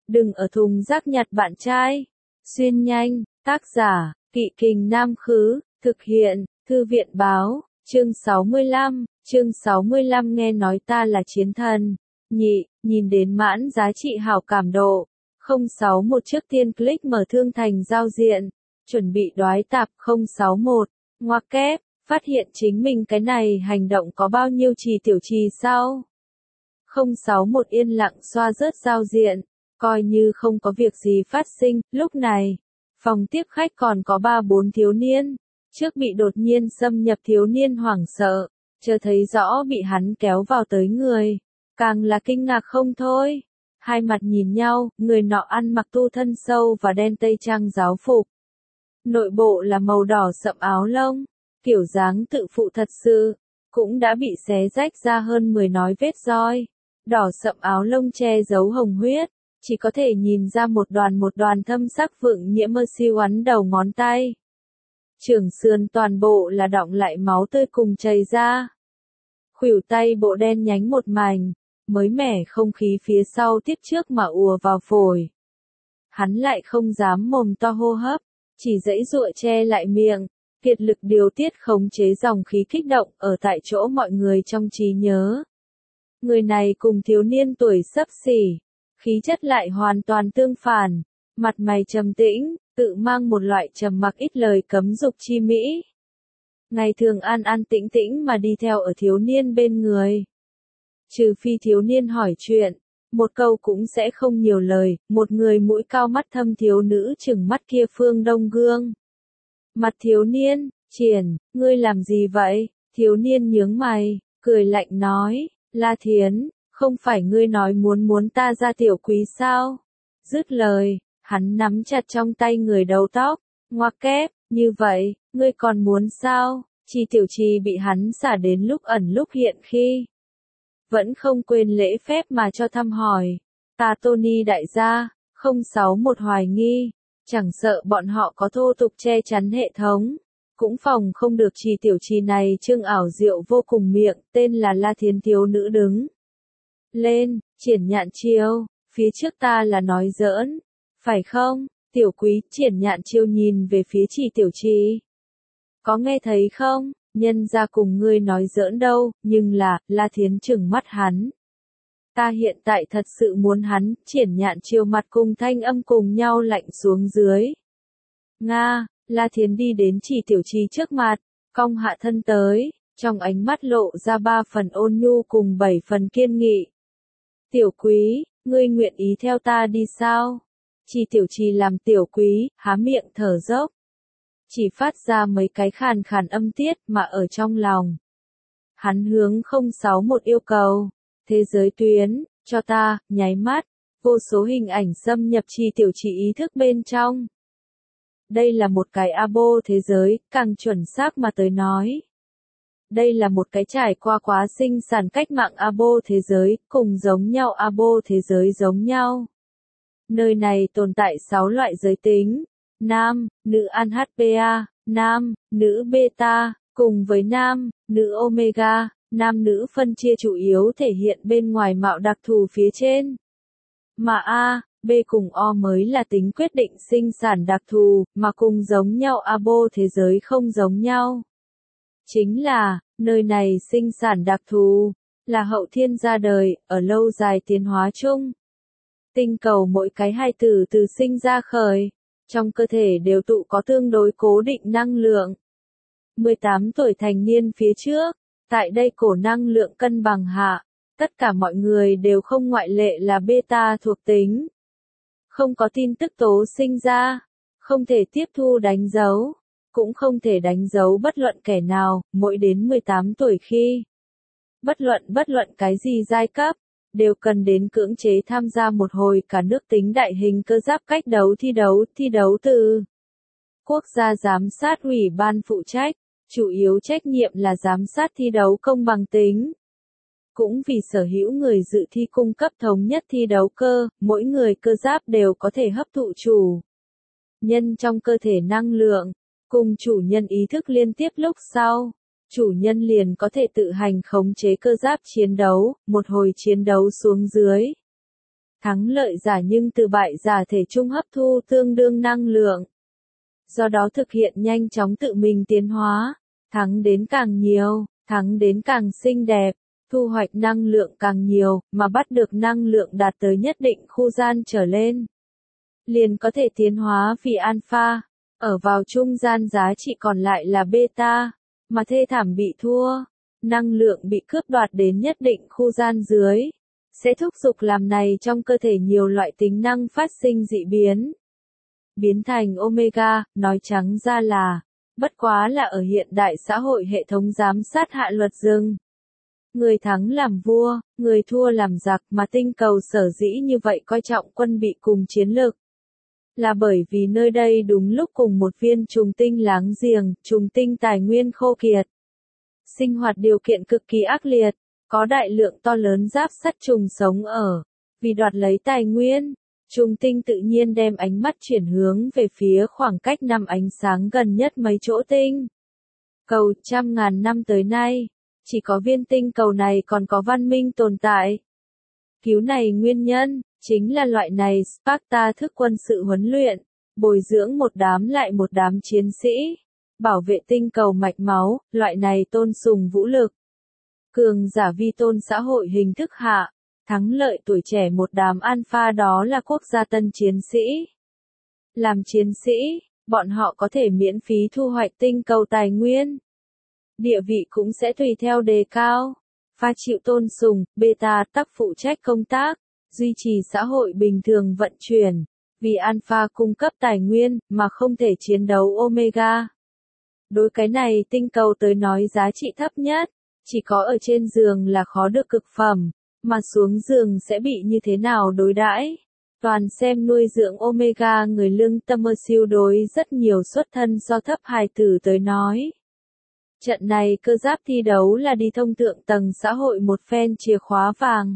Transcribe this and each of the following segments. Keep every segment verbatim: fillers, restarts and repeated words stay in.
Đừng ở thùng rác nhặt bạn trai. Xuyên nhanh, tác giả, Kỵ Kình Nam Khứ, thực hiện, Thư viện Báo, chương sáu mươi lăm, chương sáu mươi lăm nghe nói ta là chiến thần. Nhị, nhìn đến mãn giá trị hảo cảm độ. không sáu một trước tiên click mở thương thành giao diện. Chuẩn bị đoái tạp không sáu một. Ngoặc kép, phát hiện chính mình cái này hành động có bao nhiêu trì tiểu trì sao? không sáu một yên lặng xoa rớt giao diện. Coi như không có việc gì phát sinh, lúc này, phòng tiếp khách còn có ba bốn thiếu niên. Trước bị đột nhiên xâm nhập thiếu niên hoảng sợ, chờ thấy rõ bị hắn kéo vào tới người. Càng là kinh ngạc không thôi. Hai mặt nhìn nhau, người nọ ăn mặc tu thân sâu và đen tây trang giáo phục. Nội bộ là màu đỏ sậm áo lông, kiểu dáng tự phụ thật sự, cũng đã bị xé rách ra hơn mười nói vết roi. Đỏ sậm áo lông che giấu hồng huyết, chỉ có thể nhìn ra một đoàn một đoàn thâm sắc vượng nhiễm mơ siêu ắn đầu ngón tay. Trưởng sườn toàn bộ là đọng lại máu tươi cùng chảy ra. Khuỷu tay bộ đen nhánh một mảnh, mới mẻ không khí phía sau tiếp trước mà ùa vào phổi. Hắn lại không dám mồm to hô hấp, chỉ giãy giụa che lại miệng, kiệt lực điều tiết khống chế dòng khí kích động ở tại chỗ mọi người trong trí nhớ. Người này cùng thiếu niên tuổi xấp xỉ, khí chất lại hoàn toàn tương phản, mặt mày trầm tĩnh, tự mang một loại trầm mặc ít lời cấm dục chi mỹ. Ngày thường an an tĩnh tĩnh mà đi theo ở thiếu niên bên người. Trừ phi thiếu niên hỏi chuyện, một câu cũng sẽ không nhiều lời, một người mũi cao mắt thâm thiếu nữ chừng mắt kia phương đông gương. Mặt thiếu niên, Triển, ngươi làm gì vậy? Thiếu niên nhướng mày, cười lạnh nói, La Thiến, không phải ngươi nói muốn muốn ta ra tiểu quý sao? Dứt lời, hắn nắm chặt trong tay người đầu tóc, ngoặc kép, như vậy, ngươi còn muốn sao? Chi tiểu trì bị hắn xả đến lúc ẩn lúc hiện khi. Vẫn không quên lễ phép mà cho thăm hỏi. Ta Tony đại gia, không sáu một hoài nghi, chẳng sợ bọn họ có thô tục che chắn hệ thống. Cũng phòng không được trì tiểu trì này trương ảo diệu vô cùng miệng, tên là La Thiến thiếu nữ đứng. Lên, Triển Nhạn Chiêu, phía trước ta là nói giỡn, phải không? Tiểu quý, Triển Nhạn Chiêu nhìn về phía trì tiểu trì. Có nghe thấy không? Nhân ra cùng ngươi nói giỡn đâu, nhưng là, La Thiến trừng mắt hắn. Ta hiện tại thật sự muốn hắn, Triển Nhạn Chiêu mặt cùng thanh âm cùng nhau lạnh xuống dưới. Nga, La Thiến đi đến trì tiểu trì trước mặt, cong hạ thân tới, trong ánh mắt lộ ra ba phần ôn nhu cùng bảy phần kiên nghị. Tiểu quý, ngươi nguyện ý theo ta đi sao? Trì tiểu trì làm tiểu quý, há miệng thở dốc. Chỉ phát ra mấy cái khàn khàn âm tiết mà ở trong lòng. Hắn hướng không sáu một yêu cầu. Thế giới tuyến, cho ta, nháy mắt, vô số hình ảnh xâm nhập trì tiểu trì ý thức bên trong. Đây là một cái abo thế giới, càng chuẩn xác mà tới nói. Đây là một cái trải qua quá sinh sản cách mạng abo thế giới, cùng giống nhau abo thế giới giống nhau. Nơi này tồn tại sáu loại giới tính. Nam, nữ An hát pê a, nam, nữ beta, cùng với nam, nữ omega, nam nữ phân chia chủ yếu thể hiện bên ngoài mạo đặc thù phía trên. Mà A, B cùng O mới là tính quyết định sinh sản đặc thù, mà cùng giống nhau abo thế giới không giống nhau. Chính là, nơi này sinh sản đặc thù, là hậu thiên ra đời, ở lâu dài tiến hóa chung. Tinh cầu mỗi cái hai tử từ sinh ra khởi. Trong cơ thể đều tụ có tương đối cố định năng lượng. mười tám tuổi thành niên phía trước, tại đây cổ năng lượng cân bằng hạ, tất cả mọi người đều không ngoại lệ là beta thuộc tính. Không có tin tức tố sinh ra, không thể tiếp thu đánh dấu, cũng không thể đánh dấu bất luận kẻ nào, mỗi đến mười tám tuổi khi. Bất luận bất luận cái gì giai cấp, đều cần đến cưỡng chế tham gia một hồi cả nước tính đại hình cơ giáp cách đấu thi đấu, thi đấu từ quốc gia giám sát ủy ban phụ trách, chủ yếu trách nhiệm là giám sát thi đấu công bằng tính. Cũng vì sở hữu người dự thi cung cấp thống nhất thi đấu cơ, mỗi người cơ giáp đều có thể hấp thụ chủ nhân trong cơ thể năng lượng, cùng chủ nhân ý thức liên tiếp lúc sau. Chủ nhân liền có thể tự hành khống chế cơ giáp chiến đấu, một hồi chiến đấu xuống dưới. Thắng lợi giả nhưng từ bại giả thể chung hấp thu tương đương năng lượng. Do đó thực hiện nhanh chóng tự mình tiến hóa, thắng đến càng nhiều, thắng đến càng xinh đẹp, thu hoạch năng lượng càng nhiều, mà bắt được năng lượng đạt tới nhất định khu gian trở lên. Liền có thể tiến hóa vì alpha, ở vào trung gian giá trị còn lại là beta, mà thê thảm bị thua, năng lượng bị cướp đoạt đến nhất định khu gian dưới, sẽ thúc giục làm này trong cơ thể nhiều loại tính năng phát sinh dị biến. Biến thành omega, nói trắng ra là, bất quá là ở hiện đại xã hội hệ thống giám sát hạ luật rừng. Người thắng làm vua, người thua làm giặc, mà tinh cầu sở dĩ như vậy coi trọng quân bị cùng chiến lược. Là bởi vì nơi đây đúng lúc cùng một viên trùng tinh láng giềng, trùng tinh tài nguyên khô kiệt. Sinh hoạt điều kiện cực kỳ ác liệt, có đại lượng to lớn giáp sắt trùng sống ở. Vì đoạt lấy tài nguyên, trùng tinh tự nhiên đem ánh mắt chuyển hướng về phía khoảng cách năm ánh sáng gần nhất mấy chỗ tinh cầu. Trăm ngàn năm tới nay, chỉ có viên tinh cầu này còn có văn minh tồn tại. Cứu này nguyên nhân, chính là loại này Sparta thức quân sự huấn luyện, bồi dưỡng một đám lại một đám chiến sĩ, bảo vệ tinh cầu mạch máu, loại này tôn sùng vũ lực. Cường giả vi tôn xã hội hình thức hạ, thắng lợi tuổi trẻ một đám alpha đó là quốc gia tân chiến sĩ. Làm chiến sĩ, bọn họ có thể miễn phí thu hoạch tinh cầu tài nguyên. Địa vị cũng sẽ tùy theo đề cao. Pha chịu tôn sùng, beta tắc phụ trách công tác, duy trì xã hội bình thường vận chuyển, vì alpha cung cấp tài nguyên, mà không thể chiến đấu omega. Đối cái này tinh cầu tới nói giá trị thấp nhất, chỉ có ở trên giường là khó được cực phẩm, mà xuống giường sẽ bị như thế nào đối đãi. Toàn xem nuôi dưỡng omega người lương tâm ơ siêu đối rất nhiều xuất thân do thấp hài tử tới nói. Trận này cơ giáp thi đấu là đi thông thượng tầng xã hội một phen chìa khóa vàng.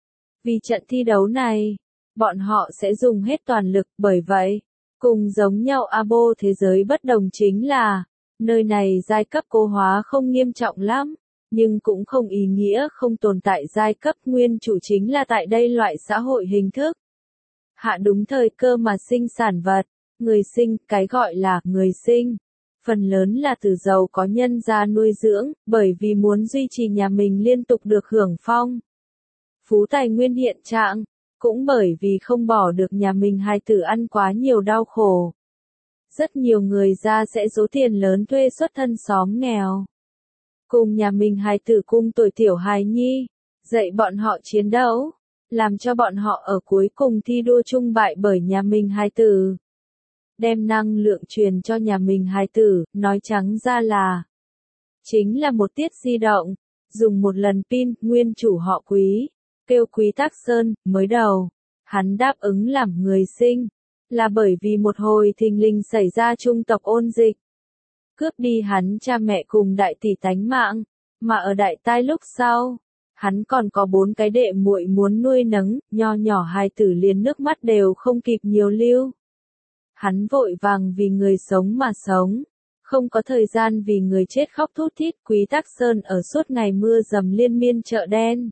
Vì trận thi đấu này, bọn họ sẽ dùng hết toàn lực, bởi vậy, cùng giống nhau abo thế giới bất đồng chính là, nơi này giai cấp cô hóa không nghiêm trọng lắm, nhưng cũng không ý nghĩa không tồn tại giai cấp nguyên chủ chính là tại đây loại xã hội hình thức. Hạ đúng thời cơ mà sinh sản vật, người sinh, cái gọi là người sinh. Phần lớn là từ giàu có nhân gia nuôi dưỡng, bởi vì muốn duy trì nhà mình liên tục được hưởng phong phú tài nguyên hiện trạng, cũng bởi vì không bỏ được nhà mình hài tử ăn quá nhiều đau khổ. Rất nhiều người gia sẽ số tiền lớn thuê xuất thân xóm nghèo. Cùng nhà mình hài tử cung tuổi tiểu hài nhi, dạy bọn họ chiến đấu, làm cho bọn họ ở cuối cùng thi đua chung bại bởi nhà mình hài tử. Đem năng lượng truyền cho nhà mình hài tử, nói trắng ra là chính là một tiết di động, dùng một lần pin. Nguyên chủ họ Quý, kêu Quý Tắc Sơn, mới đầu, hắn đáp ứng làm người sinh, là bởi vì một hồi thình lình xảy ra trung tộc ôn dịch, cướp đi hắn cha mẹ cùng đại tỷ tánh mạng, mà ở đại tai lúc sau, hắn còn có bốn cái đệ muội muốn nuôi nấng, nho nhỏ hài tử liền nước mắt đều không kịp nhiều lưu. Hắn vội vàng vì người sống mà sống, không có thời gian vì người chết khóc thút thít. Quý Tắc Sơn ở suốt ngày mưa dầm liên miên chợ đen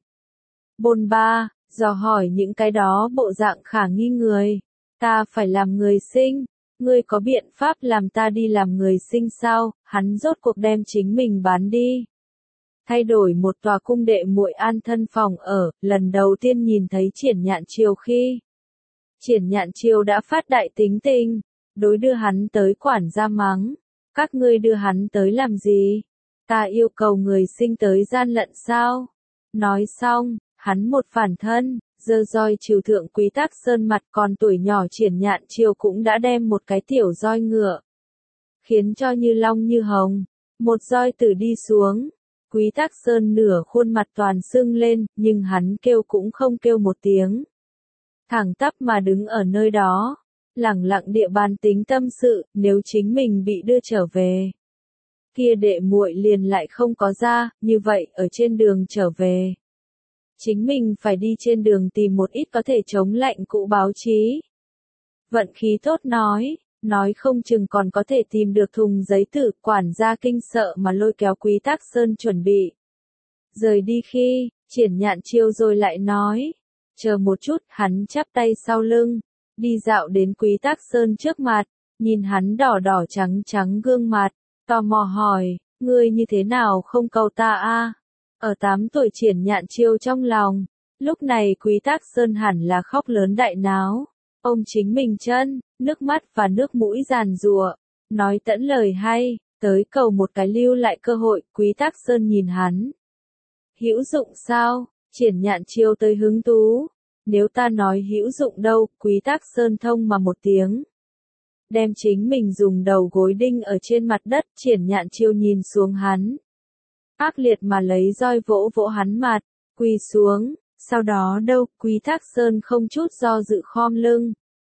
bôn ba, dò hỏi những cái đó bộ dạng khả nghi người. Ta phải làm người sinh, ngươi có biện pháp làm ta đi làm người sinh sao? Hắn rốt cuộc đem chính mình bán đi. Thay đổi một tòa cung đệ muội an thân phòng ở, lần đầu tiên nhìn thấy Triển Nhạn Triều khi Triển Nhạn Triều đã phát đại tính tình, đối đưa hắn tới quản gia mắng. Các ngươi đưa hắn tới làm gì? Ta yêu cầu người sinh tới gian lận sao? Nói xong, hắn một phản thân, giơ roi trừ thượng Quý Tắc Sơn mặt. Còn tuổi nhỏ Triển Nhạn Triều cũng đã đem một cái tiểu roi ngựa, khiến cho như long như hồng, một roi từ đi xuống. Quý Tắc Sơn nửa khuôn mặt toàn sưng lên, nhưng hắn kêu cũng không kêu một tiếng. Thẳng tắp mà đứng ở nơi đó, lẳng lặng địa bàn tính tâm sự, nếu chính mình bị đưa trở về. Kia đệ muội liền lại không có ra, như vậy ở trên đường trở về. Chính mình phải đi trên đường tìm một ít có thể chống lạnh cụ báo chí. Vận khí tốt nói, nói không chừng còn có thể tìm được thùng giấy tử. Quản gia kinh sợ mà lôi kéo Quý Tắc Sơn chuẩn bị rời đi khi, Triển Nhạn Chiêu rồi lại nói, Chờ một chút, hắn chắp tay sau lưng, đi dạo đến Quý Tắc Sơn trước mặt, nhìn hắn đỏ đỏ trắng trắng gương mặt, tò mò hỏi, ngươi như thế nào không cầu ta a? Ở tám tuổi Triển Nhạn Chiêu trong lòng, lúc này Quý Tắc Sơn hẳn là khóc lớn đại náo, ôm chính mình chân, nước mắt và nước mũi giàn giụa, nói tẫn lời hay, tới cầu một cái lưu lại cơ hội, Quý Tắc Sơn nhìn hắn. Hữu dụng sao? Triển Nhạn Chiêu tới hứng thú. Nếu ta nói hữu dụng đâu, Quý Tắc Sơn thông mà một tiếng. Đem chính mình dùng đầu gối đinh ở trên mặt đất, Triển Nhạn Chiêu nhìn xuống hắn. Ác liệt mà lấy roi vỗ vỗ hắn mặt, quỳ xuống, sau đó đâu, Quý Tắc Sơn không chút do dự khom lưng.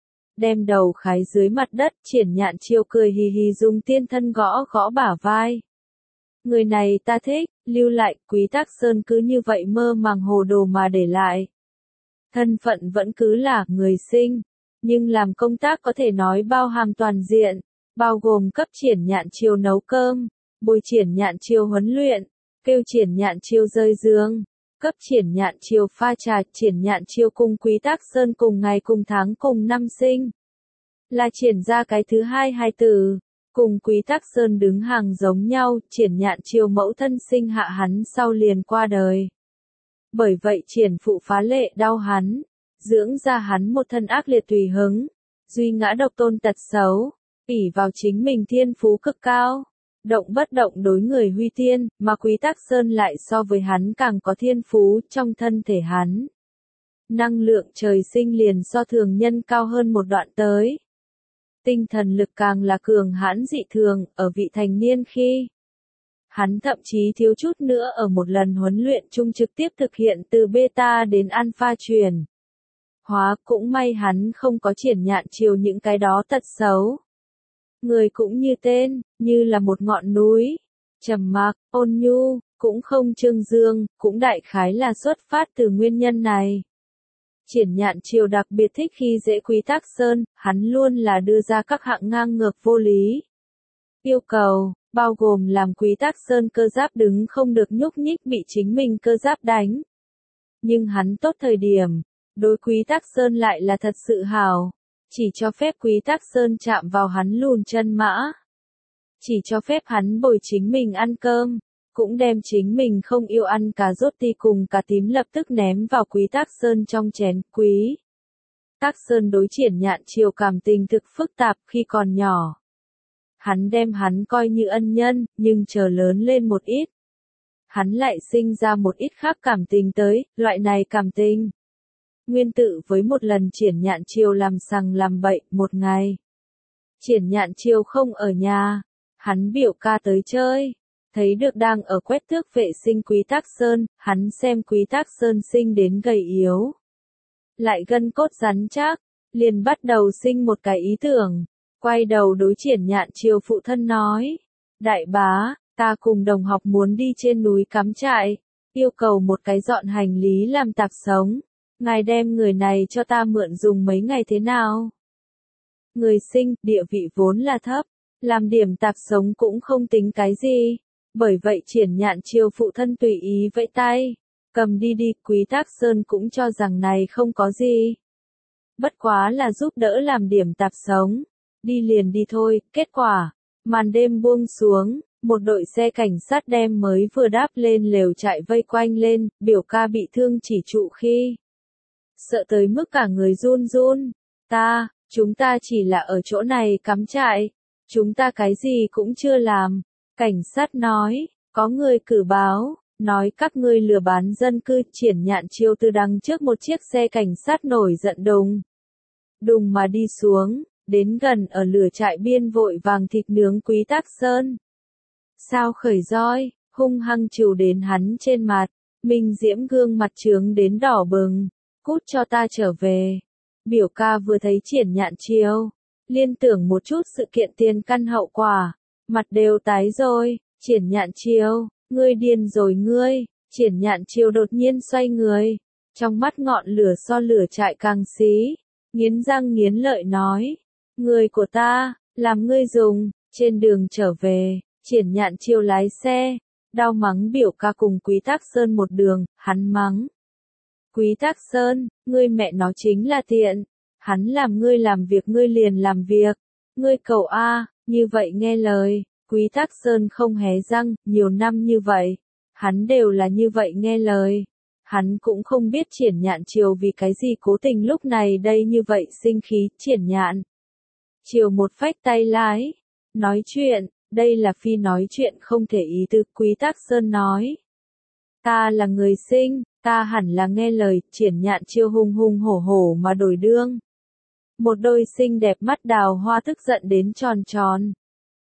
Đem đầu khái dưới mặt đất, Triển Nhạn Chiêu cười hì hì dùng tiên thân gõ gõ bả vai. Người này ta thích, lưu lại, Quý Tắc Sơn cứ như vậy mơ màng hồ đồ mà để lại. Thân phận vẫn cứ là người sinh, nhưng làm công tác có thể nói bao hàm toàn diện, bao gồm cấp Triển Nhạn Chiêu nấu cơm, bồi Triển Nhạn Chiêu huấn luyện, kêu Triển Nhạn Chiêu rơi giường, cấp Triển Nhạn Chiêu pha trà, Triển Nhạn Chiêu cùng Quý Tắc Sơn cùng ngày cùng tháng cùng năm sinh. Là triển ra cái thứ hai hai tử, cùng Quý Tắc Sơn đứng hàng giống nhau, Triển Nhạn Chiêu mẫu thân sinh hạ hắn sau liền qua đời. Bởi vậy Triển phụ phá lệ đau hắn, dưỡng ra hắn một thân ác liệt tùy hứng, duy ngã độc tôn tật xấu, ỷ vào chính mình thiên phú cực cao, động bất động đối người huy tiên, mà Quý Tắc Sơn lại so với hắn càng có thiên phú trong thân thể hắn. Năng lượng trời sinh liền so thường nhân cao hơn một đoạn tới. Tinh thần lực càng là cường hãn dị thường, ở vị thành niên khi. Hắn thậm chí thiếu chút nữa ở một lần huấn luyện chung trực tiếp thực hiện từ beta đến alpha truyền. Hóa cũng may hắn không có Triển Nhạn Chiêu những cái đó tật xấu. Người cũng như tên, như là một ngọn núi, trầm mặc, ôn nhu, cũng không trương dương, cũng đại khái là xuất phát từ nguyên nhân này. Triển Nhạn Chiêu đặc biệt thích khi dễ Quý Tắc Sơn, hắn luôn là đưa ra các hạng ngang ngược vô lý. Yêu cầu, bao gồm làm Quý Tắc Sơn cơ giáp đứng không được nhúc nhích bị chính mình cơ giáp đánh. Nhưng hắn tốt thời điểm, đối Quý Tắc Sơn lại là thật sự hảo, chỉ cho phép Quý Tắc Sơn chạm vào hắn lùn chân mã. Chỉ cho phép hắn bồi chính mình ăn cơm, cũng đem chính mình không yêu ăn cà rốt ti cùng cà tím lập tức ném vào Quý Tắc Sơn trong chén. Quý Tắc Sơn đối Triển Nhạn Chiêu cảm tình thực phức tạp khi còn nhỏ. Hắn đem hắn coi như ân nhân, nhưng chờ lớn lên một ít. Hắn lại sinh ra một ít khác cảm tình tới, loại này cảm tình. Nguyên tự với một lần Triển Nhạn Chiêu làm sằng làm bậy, một ngày. Triển Nhạn Chiêu không ở nhà, hắn biểu ca tới chơi. Thấy được đang ở quét tước vệ sinh Quý Tắc Sơn, hắn xem Quý Tắc Sơn sinh đến gầy yếu. Lại gân cốt rắn chắc, liền bắt đầu sinh một cái ý tưởng. Quay đầu đối Triển Nhạn Chiêu phụ thân nói. Đại bá, ta cùng đồng học muốn đi trên núi cắm trại, yêu cầu một cái dọn hành lý làm tạp sống. Ngài đem người này cho ta mượn dùng mấy ngày thế nào? Người sinh, địa vị vốn là thấp, làm điểm tạp sống cũng không tính cái gì. Bởi vậy Triển Nhạn Chiêu phụ thân tùy ý vẫy tay, cầm đi đi, Quý Tắc Sơn cũng cho rằng này không có gì. Bất quá là giúp đỡ làm điểm tạp sống, đi liền đi thôi, kết quả, màn đêm buông xuống, một đội xe cảnh sát đem mới vừa đáp lên lều trại vây quanh lên, biểu ca bị thương chỉ trụ khi. Sợ tới mức cả người run run, ta, chúng ta chỉ là ở chỗ này cắm trại, chúng ta cái gì cũng chưa làm. Cảnh sát nói, có người cử báo, nói các ngươi lừa bán dân cư. Triển Nhạn Chiêu từ đằng trước một chiếc xe cảnh sát nổi giận đùng. Đùng mà đi xuống, đến gần ở lửa trại biên vội vàng thịt nướng Quý Tắc Sơn. Sao khởi roi, hung hăng trừ đến hắn trên mặt, Minh Diễm gương mặt trướng đến đỏ bừng, cút cho ta trở về. Biểu ca vừa thấy Triển Nhạn Chiêu, liên tưởng một chút sự kiện tiền căn hậu quả. Mặt đều tái rồi, Triển Nhạn Chiêu, ngươi điên rồi ngươi. Triển Nhạn Chiêu đột nhiên xoay người, trong mắt ngọn lửa so lửa trại càng xí, nghiến răng nghiến lợi nói, người của ta, làm ngươi dùng. Trên đường trở về, Triển Nhạn Chiêu lái xe, đau mắng biểu ca cùng Quý Tắc Sơn một đường, hắn mắng. Quý Thác Sơn, ngươi mẹ nó chính là tiện. Hắn làm ngươi làm việc ngươi liền làm việc. Ngươi cậu A, như vậy nghe lời. Quý Thác Sơn không hé răng, nhiều năm như vậy. Hắn đều là như vậy nghe lời. Hắn cũng không biết Triển Nhạn Triều vì cái gì cố tình lúc này đây như vậy sinh khí. Triển Nhạn Triều một phách tay lái. Nói chuyện, đây là phi nói chuyện không thể ý tứ. Quý Thác Sơn nói. Ta là người sinh, ta hẳn là nghe lời. Triển Nhạn Triều hùng hùng hổ hổ mà đổi đương. Một đôi xinh đẹp mắt đào hoa tức giận đến tròn tròn.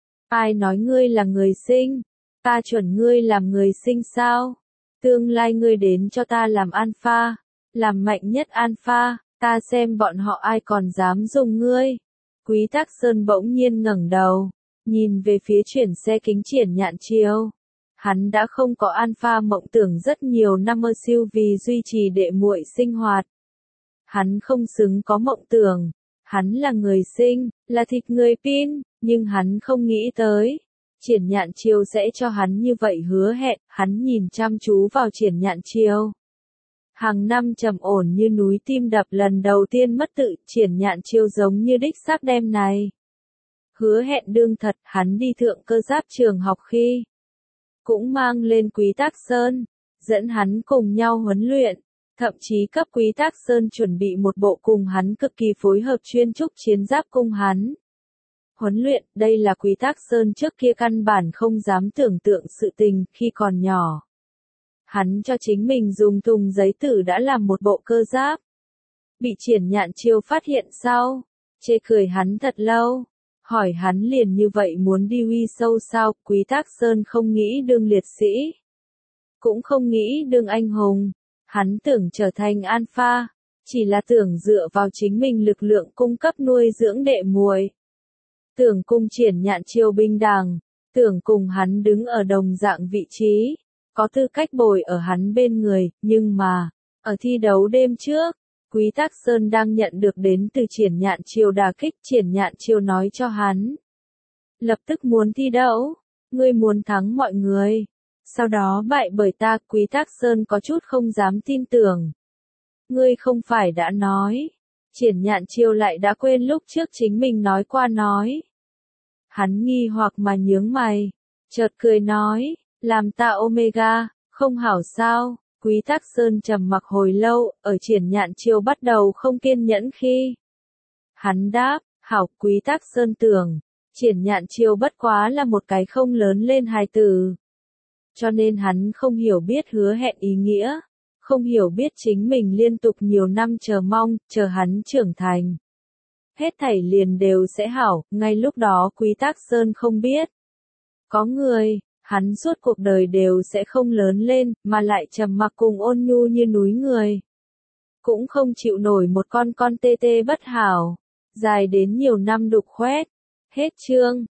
Ai nói ngươi là người sinh? Ta chuẩn ngươi làm người sinh sao? Tương lai ngươi đến cho ta làm alpha, làm mạnh nhất alpha, ta xem bọn họ ai còn dám dùng ngươi. Quý Thác Sơn bỗng nhiên ngẩng đầu, nhìn về phía chuyển xe kính Triển Nhạn Triều. Hắn đã không có alpha mộng tưởng rất nhiều năm ơ siêu vì duy trì đệ muội sinh hoạt. Hắn không xứng có mộng tưởng. Hắn là người sinh, là thịt người pin, nhưng hắn không nghĩ tới. Triển Nhạn Triều sẽ cho hắn như vậy hứa hẹn, hắn nhìn chăm chú vào Triển Nhạn Triều. Hàng năm trầm ổn như núi tim đập lần đầu tiên mất tự, Triển Nhạn Triều giống như đích xác đêm này. Hứa hẹn đương thật, hắn đi thượng cơ giáp trường học khi. Cũng mang lên Quý Thác Sơn, dẫn hắn cùng nhau huấn luyện. Thậm chí cấp Quý Thác Sơn chuẩn bị một bộ cùng hắn cực kỳ phối hợp chuyên trúc chiến giáp cùng hắn. Huấn luyện, đây là Quý Thác Sơn trước kia căn bản không dám tưởng tượng sự tình khi còn nhỏ. Hắn cho chính mình dùng thùng giấy tử đã làm một bộ cơ giáp. Bị Triển Nhạn Triều phát hiện sau, chê cười hắn thật lâu. Hỏi hắn liền như vậy muốn đi uy sâu sao, Quý Thác Sơn không nghĩ đương liệt sĩ. Cũng không nghĩ đương anh hùng. Hắn tưởng trở thành alpha, chỉ là tưởng dựa vào chính mình lực lượng cung cấp nuôi dưỡng đệ muội. Tưởng cùng Triển Nhạn Triều bình đẳng, tưởng cùng hắn đứng ở đồng dạng vị trí, có tư cách bồi ở hắn bên người, nhưng mà, ở thi đấu đêm trước, Quý Thác Sơn đang nhận được đến từ Triển Nhạn Triều đả kích. Triển Nhạn Triều nói cho hắn, lập tức muốn thi đấu, ngươi muốn thắng mọi người. Sau đó bại bởi ta. Quý Thác Sơn có chút không dám tin tưởng. Ngươi không phải đã nói. Triển Nhạn Triều lại đã quên lúc trước chính mình nói qua nói. Hắn nghi hoặc mà nhướng mày. Chợt cười nói, làm ta Omega, không hảo sao. Quý Thác Sơn trầm mặc hồi lâu, ở Triển Nhạn Triều bắt đầu không kiên nhẫn khi. Hắn đáp, hảo. Quý Thác Sơn tưởng, Triển Nhạn Triều bất quá là một cái không lớn lên hài tử. Cho nên hắn không hiểu biết hứa hẹn ý nghĩa, không hiểu biết chính mình liên tục nhiều năm chờ mong, chờ hắn trưởng thành. Hết thảy liền đều sẽ hảo, ngay lúc đó Quý Thác Sơn không biết. Có người, hắn suốt cuộc đời đều sẽ không lớn lên, mà lại trầm mặc cùng ôn nhu như núi người. Cũng không chịu nổi một con con tê tê bất hảo, dài đến nhiều năm đục khoét. Hết chương.